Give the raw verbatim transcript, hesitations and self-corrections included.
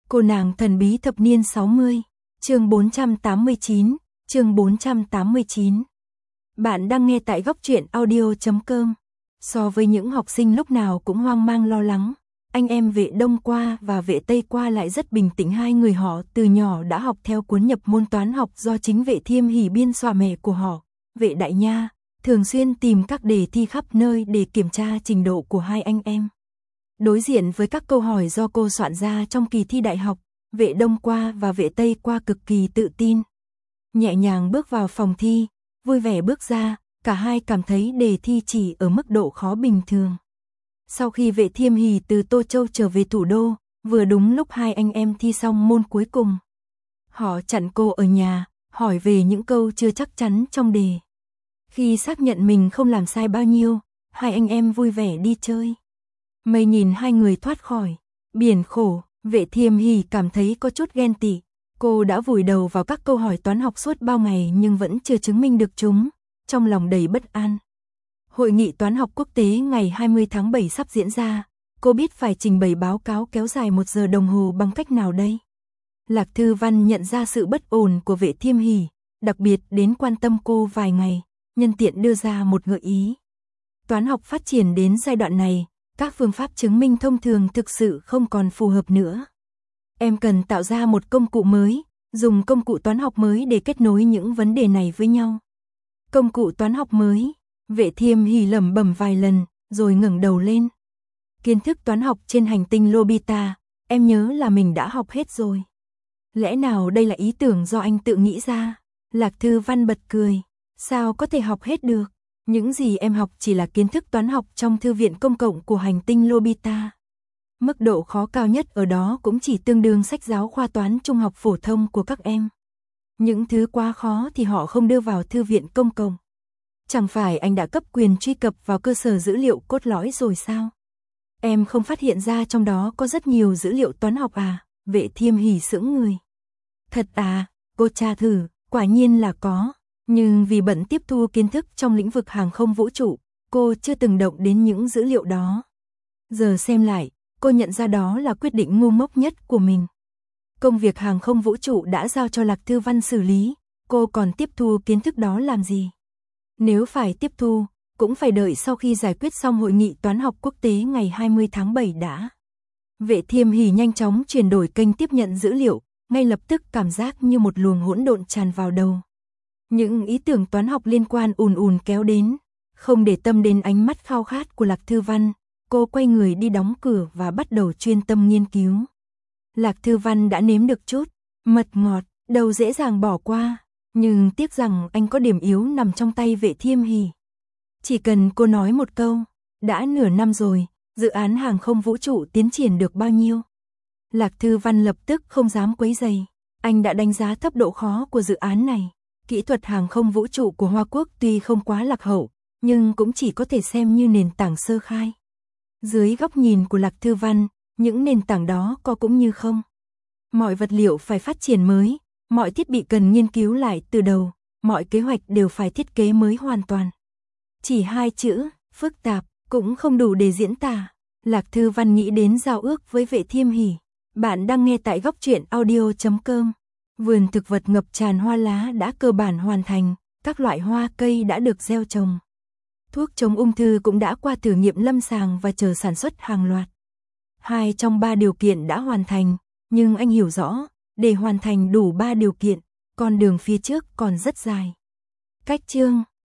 Cô nàng thần bí thập niên sáu mươi, chương bốn trăm tám mươi chín, chương bốn trăm tám mươi chín. Bạn đang nghe tại góc truyện audio chấm com. So với những học sinh lúc nào cũng hoang mang lo lắng, anh em vệ Đông qua và vệ Tây qua lại rất bình tĩnh. Hai người họ từ nhỏ đã học theo cuốn nhập môn toán học do chính vệ Thiêm Hỷ biên soạn. Mẹ của họ, vệ Đại Nha, thường xuyên tìm các đề thi khắp nơi để kiểm tra trình độ của hai anh em. Đối diện với các câu hỏi do cô soạn ra trong kỳ thi đại học, vệ Đông qua và vệ Tây qua cực kỳ tự tin. Nhẹ nhàng bước vào phòng thi, vui vẻ bước ra, cả hai cảm thấy đề thi chỉ ở mức độ khó bình thường. Sau khi vệ Thiêm Hỷ từ Tô Châu trở về thủ đô, vừa đúng lúc hai anh em thi xong môn cuối cùng. Họ chặn cô ở nhà, hỏi về những câu chưa chắc chắn trong đề. Khi xác nhận mình không làm sai bao nhiêu, hai anh em vui vẻ đi chơi. Mây nhìn hai người thoát khỏi biển khổ, vệ Thiêm Hỷ cảm thấy có chút ghen tị. Cô đã vùi đầu vào các câu hỏi toán học suốt bao ngày nhưng vẫn chưa chứng minh được chúng, trong lòng đầy bất an. Hội nghị toán học quốc tế ngày hai mươi tháng bảy sắp diễn ra, cô biết phải trình bày báo cáo kéo dài một giờ đồng hồ bằng cách nào đây? Lạc Thư Văn nhận ra sự bất ổn của vệ Thiêm Hỷ, đặc biệt đến quan tâm cô vài ngày, nhân tiện đưa ra một gợi ý. Toán học phát triển đến giai đoạn này, các phương pháp chứng minh thông thường thực sự không còn phù hợp nữa. Em cần tạo ra một công cụ mới, dùng công cụ toán học mới để kết nối những vấn đề này với nhau. Công cụ toán học mới, vệ Thiêm Hỷ lẩm bẩm vài lần, rồi ngẩng đầu lên. Kiến thức toán học trên hành tinh Lobita, em nhớ là mình đã học hết rồi. Lẽ nào đây là ý tưởng do anh tự nghĩ ra? Lạc Thư Văn bật cười, sao có thể học hết được? Những gì em học chỉ là kiến thức toán học trong thư viện công cộng của hành tinh Lobita. Mức độ khó cao nhất ở đó cũng chỉ tương đương sách giáo khoa toán trung học phổ thông của các em. Những thứ quá khó thì họ không đưa vào thư viện công cộng. Chẳng phải anh đã cấp quyền truy cập vào cơ sở dữ liệu cốt lõi rồi sao? Em không phát hiện ra trong đó có rất nhiều dữ liệu toán học à? Vệ Thiêm Hỷ sững người. Thật à, cô tra thử, quả nhiên là có. Nhưng vì bận tiếp thu kiến thức trong lĩnh vực hàng không vũ trụ, cô chưa từng động đến những dữ liệu đó. Giờ xem lại, cô nhận ra đó là quyết định ngu ngốc nhất của mình. Công việc hàng không vũ trụ đã giao cho Lạc Thư Văn xử lý, cô còn tiếp thu kiến thức đó làm gì? Nếu phải tiếp thu, cũng phải đợi sau khi giải quyết xong hội nghị toán học quốc tế ngày hai mươi tháng bảy đã. Vệ Thiêm Hỷ nhanh chóng chuyển đổi kênh tiếp nhận dữ liệu, ngay lập tức cảm giác như một luồng hỗn độn tràn vào đầu. Những ý tưởng toán học liên quan ùn ùn kéo đến, không để tâm đến ánh mắt khao khát của Lạc Thư Văn, cô quay người đi đóng cửa và bắt đầu chuyên tâm nghiên cứu. Lạc Thư Văn đã nếm được chút mật ngọt, đầu dễ dàng bỏ qua, nhưng tiếc rằng anh có điểm yếu nằm trong tay vệ Thiêm Hỷ. Chỉ cần cô nói một câu, đã nửa năm rồi, dự án hàng không vũ trụ tiến triển được bao nhiêu? Lạc Thư Văn lập tức không dám quấy rầy, anh đã đánh giá thấp độ khó của dự án này. Kỹ thuật hàng không vũ trụ của Hoa Quốc tuy không quá lạc hậu, nhưng cũng chỉ có thể xem như nền tảng sơ khai. Dưới góc nhìn của Lạc Thư Văn, những nền tảng đó có cũng như không. Mọi vật liệu phải phát triển mới, mọi thiết bị cần nghiên cứu lại từ đầu, mọi kế hoạch đều phải thiết kế mới hoàn toàn. Chỉ hai chữ, phức tạp, cũng không đủ để diễn tả. Lạc Thư Văn nghĩ đến giao ước với vệ Thiêm Hỷ. Bạn đang nghe tại góc truyện audio chấm com. Vườn thực vật ngập tràn hoa lá đã cơ bản hoàn thành, các loại hoa cây đã được gieo trồng. Thuốc chống ung thư cũng đã qua thử nghiệm lâm sàng và chờ sản xuất hàng loạt. Hai trong ba điều kiện đã hoàn thành, nhưng anh hiểu rõ, để hoàn thành đủ ba điều kiện, con đường phía trước còn rất dài. Cách chương